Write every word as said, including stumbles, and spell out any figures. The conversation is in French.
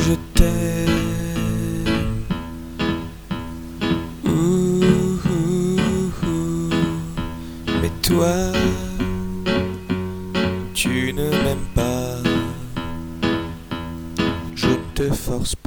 je t'aime. Ouh, ouh, ouh. Mais toi, tu ne m'aimes pas. Je te force pas.